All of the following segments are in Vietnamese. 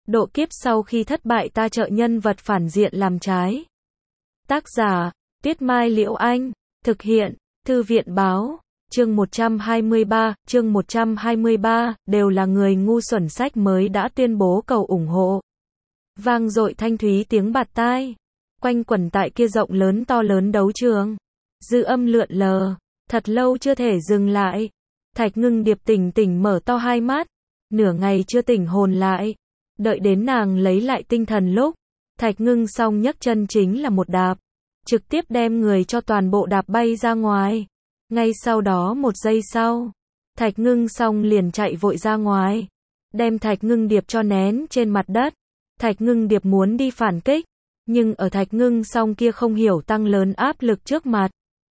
Độ kiếp sau khi thất bại ta trợ nhân vật phản diện làm trái. Tác giả, Tuyết Mai Liễu Anh. Thực hiện, Thư viện Báo. Chương 123, đều là người ngu xuẩn sách mới đã tuyên bố cầu ủng hộ. Vang dội thanh thúy tiếng bạt tai. Quanh quẩn tại kia rộng lớn to lớn đấu trường. Dư âm lượn lờ. Thật lâu chưa thể dừng lại. Thạch Ngưng Điệp tỉnh tỉnh mở to hai mắt. Nửa ngày chưa tỉnh hồn lại. Đợi đến nàng lấy lại tinh thần lúc. Thạch Ngưng Song nhấc chân chính là một đạp. Trực tiếp đem người cho toàn bộ đạp bay ra ngoài. Ngay sau đó một giây sau. Thạch Ngưng Song liền chạy vội ra ngoài. Đem Thạch Ngưng Điệp cho nén trên mặt đất. Thạch Ngưng Điệp muốn đi phản kích. Nhưng ở Thạch Ngưng Song kia không hiểu tăng lớn áp lực trước mặt.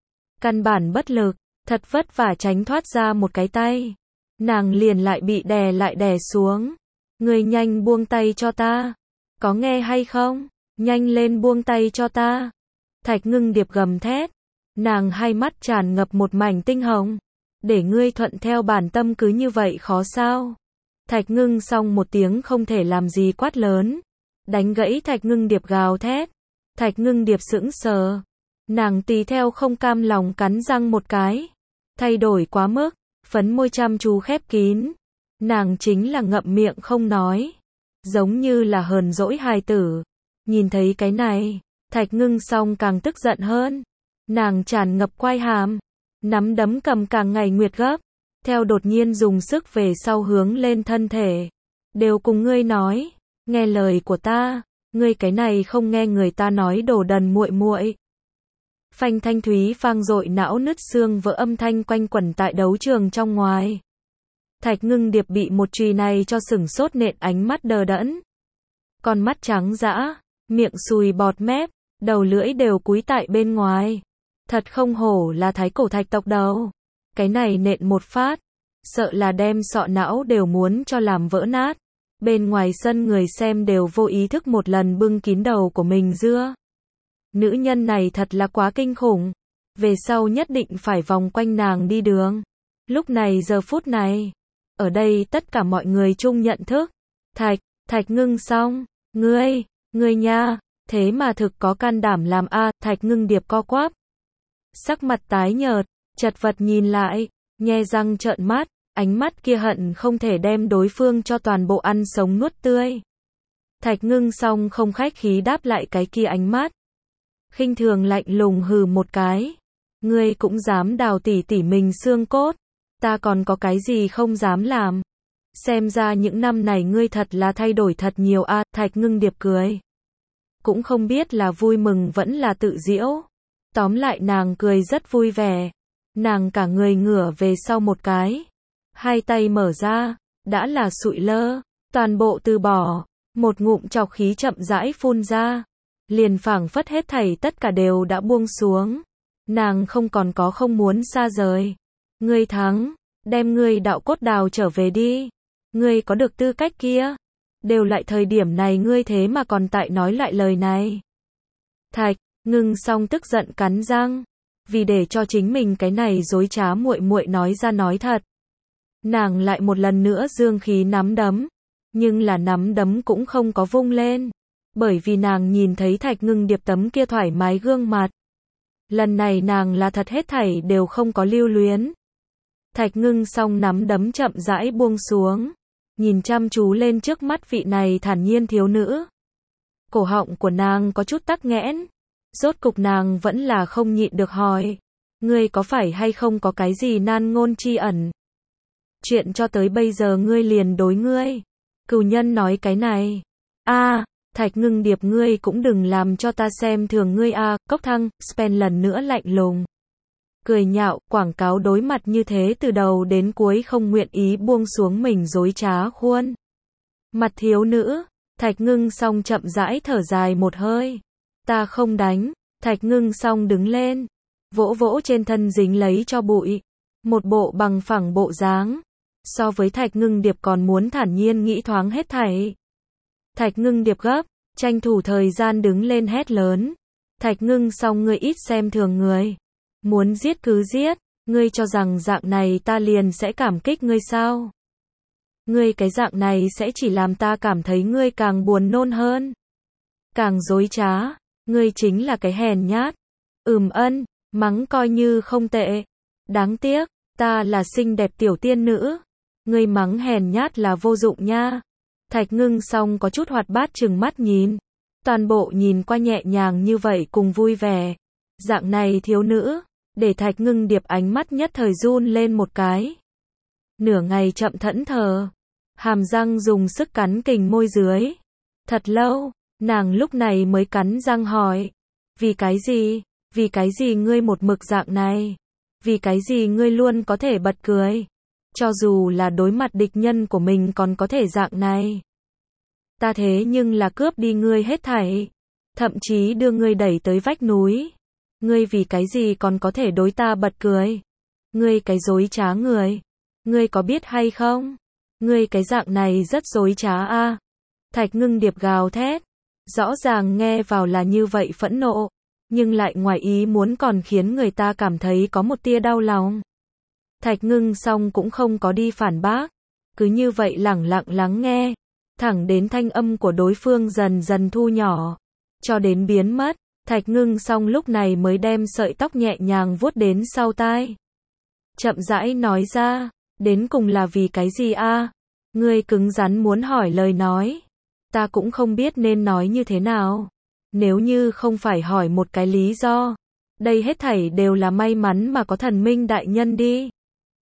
Căn bản bất lực. Thật vất vả tránh thoát ra một cái tay. Nàng liền lại bị đè xuống. Người nhanh buông tay cho ta. Có nghe hay không? Nhanh lên buông tay cho ta. Thạch Ngưng Điệp gầm thét. Nàng hai mắt tràn ngập một mảnh tinh hồng. Để ngươi thuận theo bản tâm cứ như vậy khó sao? Thạch Ngưng Song một tiếng không thể làm gì quát lớn. Đánh gãy Thạch Ngưng Điệp gào thét. Thạch Ngưng Điệp sững sờ. Nàng tùy theo không cam lòng cắn răng một cái. Thay đổi quá mức. Phấn môi chăm chú khép kín. Nàng chính là ngậm miệng không nói. Giống như là hờn dỗi hài tử. Nhìn thấy cái này. Thạch Ngưng Song càng tức giận hơn. Nàng tràn ngập quai hàm. Nắm đấm cầm càng ngày nguyệt gấp. Theo đột nhiên dùng sức về sau hướng lên thân thể. Đều cùng ngươi nói. Nghe lời của ta. Ngươi cái này không nghe người ta nói đồ đần muội muội. Phanh thanh thúy vang dội não nứt xương vỡ âm thanh quanh quẩn tại đấu trường trong ngoài. Thạch Ngưng Điệp bị một chùy này cho sửng sốt nện ánh mắt đờ đẫn. Con mắt trắng dã, miệng sùi bọt mép, đầu lưỡi đều cúi tại bên ngoài. Thật không hổ là thái cổ thạch tộc đầu. Cái này nện một phát, sợ là đem sọ não đều muốn cho làm vỡ nát. Bên ngoài sân người xem đều vô ý thức một lần bưng kín đầu của mình dưa. Nữ nhân này thật là quá kinh khủng. Về sau nhất định phải vòng quanh nàng đi đường. Lúc này giờ phút này. Ở đây tất cả mọi người chung nhận thức. Thạch Ngưng Song. Ngươi nha. Thế mà thực có can đảm làm a. Thạch Ngưng Điệp co quắp. Sắc mặt tái nhợt. Chật vật nhìn lại. Nhe răng trợn mắt. Ánh mắt kia hận không thể đem đối phương cho toàn bộ ăn sống nuốt tươi. Thạch Ngưng Song không khách khí đáp lại cái kia ánh mắt. Khinh thường lạnh lùng hừ một cái. Ngươi cũng dám đào tỉ tỉ mình xương cốt. Ta còn có cái gì không dám làm. Xem ra những năm này ngươi thật là thay đổi thật nhiều a. Thạch Ngưng Điệp cười. Cũng không biết là vui mừng vẫn là tự giễu. Tóm lại nàng cười rất vui vẻ. Nàng cả người ngửa về sau một cái. Hai tay mở ra. Đã là sụi lơ. Toàn bộ từ bỏ. Một ngụm trọc khí chậm rãi phun ra. Liền phảng phất hết thảy tất cả đều đã buông xuống. Nàng không còn có không muốn xa rời. Ngươi thắng. Đem ngươi đạo cốt đào trở về đi. Ngươi có được tư cách kia. Đều lại thời điểm này ngươi thế mà còn tại nói lại lời này. Thạch Ngưng Song tức giận cắn răng. Vì để cho chính mình cái này dối trá muội muội nói ra nói thật. Nàng lại một lần nữa dương khí nắm đấm. Nhưng là nắm đấm cũng không có vung lên. Bởi vì nàng nhìn thấy Thạch Ngưng Điệp tấm kia thoải mái gương mặt. Lần này nàng là thật hết thảy đều không có lưu luyến. Thạch Ngưng Song nắm đấm chậm rãi buông xuống. Nhìn chăm chú lên trước mắt vị này thản nhiên thiếu nữ. Cổ họng của nàng có chút tắc nghẽn. Rốt cục nàng vẫn là không nhịn được hỏi. Ngươi có phải hay không có cái gì nan ngôn chi ẩn? Chuyện cho tới bây giờ ngươi liền đối ngươi. Cừu nhân nói cái này. Thạch Ngưng Điệp ngươi cũng đừng làm cho ta xem thường ngươi a. Cốc Thăng, Spen lần nữa lạnh lùng. Cười nhạo, quảng cáo đối mặt như thế từ đầu đến cuối không nguyện ý buông xuống mình dối trá khuôn. Mặt thiếu nữ, Thạch Ngưng Song chậm rãi thở dài một hơi. Ta không đánh. Thạch Ngưng Song đứng lên. Vỗ vỗ trên thân dính lấy cho bụi. Một bộ bằng phẳng bộ dáng. So với Thạch Ngưng Điệp còn muốn thản nhiên nghĩ thoáng hết thảy. Thạch Ngưng Điệp gấp, tranh thủ thời gian đứng lên hét lớn. Thạch Ngưng Song ngươi ít xem thường người. Muốn giết cứ giết, ngươi cho rằng dạng này ta liền sẽ cảm kích ngươi sao? Ngươi cái dạng này sẽ chỉ làm ta cảm thấy ngươi càng buồn nôn hơn. Càng dối trá. Ngươi chính là cái hèn nhát. Mắng coi như không tệ. Đáng tiếc, ta là xinh đẹp tiểu tiên nữ. Ngươi mắng hèn nhát là vô dụng nha. Thạch Ngưng Song có chút hoạt bát trừng mắt nhìn. Toàn bộ nhìn qua nhẹ nhàng như vậy cùng vui vẻ. Dạng này thiếu nữ, để Thạch Ngưng Điệp ánh mắt nhất thời run lên một cái. Nửa ngày chậm thẫn thờ. Hàm răng dùng sức cắn kình môi dưới. Thật lâu, nàng lúc này mới cắn răng hỏi. Vì cái gì? Vì cái gì ngươi một mực dạng này? Vì cái gì ngươi luôn có thể bật cười? Cho dù là đối mặt địch nhân của mình còn có thể dạng này. Ta thế nhưng là cướp đi ngươi hết thảy. Thậm chí đưa ngươi đẩy tới vách núi. Ngươi vì cái gì còn có thể đối ta bật cười? Ngươi cái dối trá người. Ngươi có biết hay không? Ngươi cái dạng này rất dối trá a. Thạch Ngưng Điệp gào thét. Rõ ràng nghe vào là như vậy phẫn nộ. Nhưng lại ngoài ý muốn còn khiến người ta cảm thấy có một tia đau lòng. Thạch Ngưng Song cũng không có đi phản bác. Cứ như vậy lẳng lặng lắng nghe. Thẳng đến thanh âm của đối phương dần dần thu nhỏ. Cho đến biến mất. Thạch Ngưng Song lúc này mới đem sợi tóc nhẹ nhàng vuốt đến sau tai. Chậm rãi nói ra. Đến cùng là vì cái gì a? Ngươi cứng rắn muốn hỏi lời nói. Ta cũng không biết nên nói như thế nào. Nếu như không phải hỏi một cái lý do. Đây hết thảy đều là may mắn mà có thần minh đại nhân đi.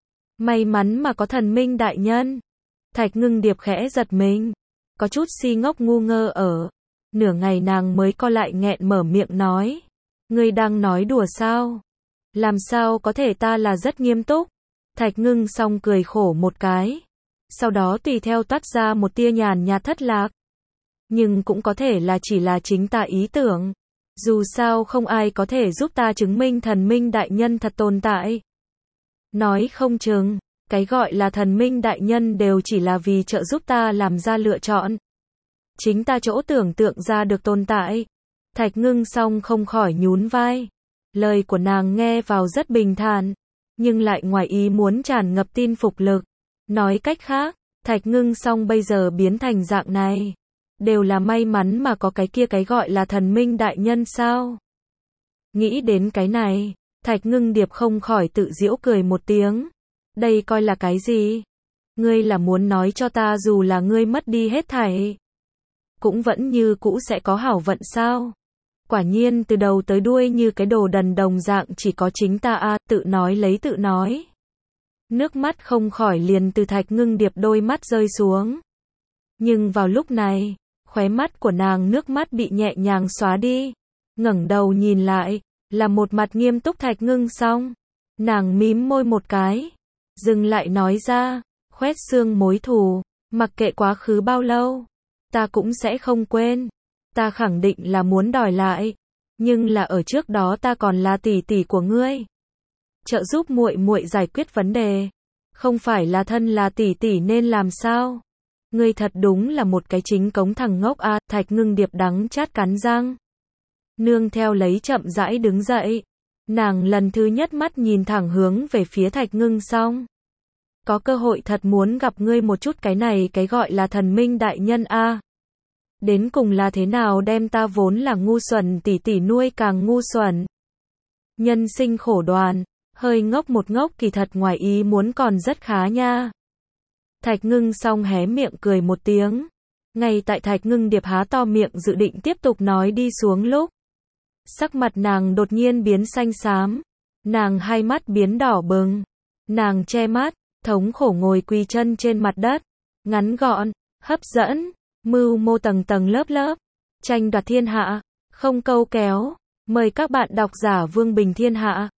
May mắn mà có thần minh đại nhân. Thạch Ngưng Điệp khẽ giật mình. Có chút si ngốc ngu ngơ ở. Nửa ngày nàng mới co lại nghẹn mở miệng nói. Ngươi đang nói đùa sao? Làm sao có thể, ta là rất nghiêm túc. Thạch Ngưng Song cười khổ một cái. Sau đó tùy theo toát ra một tia nhàn nhạt thất lạc. Nhưng cũng có thể là chỉ là chính ta ý tưởng. Dù sao không ai có thể giúp ta chứng minh thần minh đại nhân thật tồn tại. Nói không chừng, cái gọi là thần minh đại nhân đều chỉ là vì trợ giúp ta làm ra lựa chọn. Chính ta chỗ tưởng tượng ra được tồn tại. Thạch Ngưng Song không khỏi nhún vai. Lời của nàng nghe vào rất bình thản. Nhưng lại ngoài ý muốn tràn ngập tin phục lực. Nói cách khác, Thạch Ngưng Song bây giờ biến thành dạng này. Đều là may mắn mà có cái kia cái gọi là thần minh đại nhân sao? Nghĩ đến cái này, Thạch Ngưng Điệp không khỏi tự giễu cười một tiếng. Đây coi là cái gì? Ngươi là muốn nói cho ta dù là ngươi mất đi hết thảy, cũng vẫn như cũ sẽ có hảo vận sao? Quả nhiên từ đầu tới đuôi như cái đồ đần đồng dạng chỉ có chính ta a, tự nói lấy tự nói. Nước mắt không khỏi liền từ Thạch Ngưng Điệp đôi mắt rơi xuống. Nhưng vào lúc này, khóe mắt của nàng nước mắt bị nhẹ nhàng xóa đi. Ngẩng đầu nhìn lại, là một mặt nghiêm túc Thạch Ngưng Song. Nàng mím môi một cái, dừng lại nói ra, khoét xương mối thù, mặc kệ quá khứ bao lâu, ta cũng sẽ không quên. Ta khẳng định là muốn đòi lại, nhưng là ở trước đó ta còn là tỷ tỷ của ngươi. Trợ giúp muội muội giải quyết vấn đề, không phải là thân là tỷ tỷ nên làm sao? Ngươi thật đúng là một cái chính cống thằng ngốc a. Thạch Ngưng Điệp đắng chát cắn răng. Nương theo lấy chậm rãi đứng dậy. Nàng lần thứ nhất mắt nhìn thẳng hướng về phía Thạch Ngưng Song. Có cơ hội thật muốn gặp ngươi một chút, cái này cái gọi là thần minh đại nhân a. Đến cùng là thế nào đem ta vốn là ngu xuẩn tỷ tỷ nuôi càng ngu xuẩn. Nhân sinh khổ đoàn, hơi ngốc một ngốc kỳ thật ngoài ý muốn còn rất khá nha. Thạch Ngưng Song hé miệng cười một tiếng. Ngay tại Thạch Ngưng Điệp há to miệng dự định tiếp tục nói đi xuống lúc, sắc mặt nàng đột nhiên biến xanh xám. Nàng hai mắt biến đỏ bừng. Nàng che mắt, thống khổ ngồi quỳ chân trên mặt đất. Ngắn gọn, hấp dẫn, mưu mô tầng tầng lớp lớp. Tranh đoạt thiên hạ, không câu kéo. Mời các bạn độc giả Vương Bình Thiên Hạ.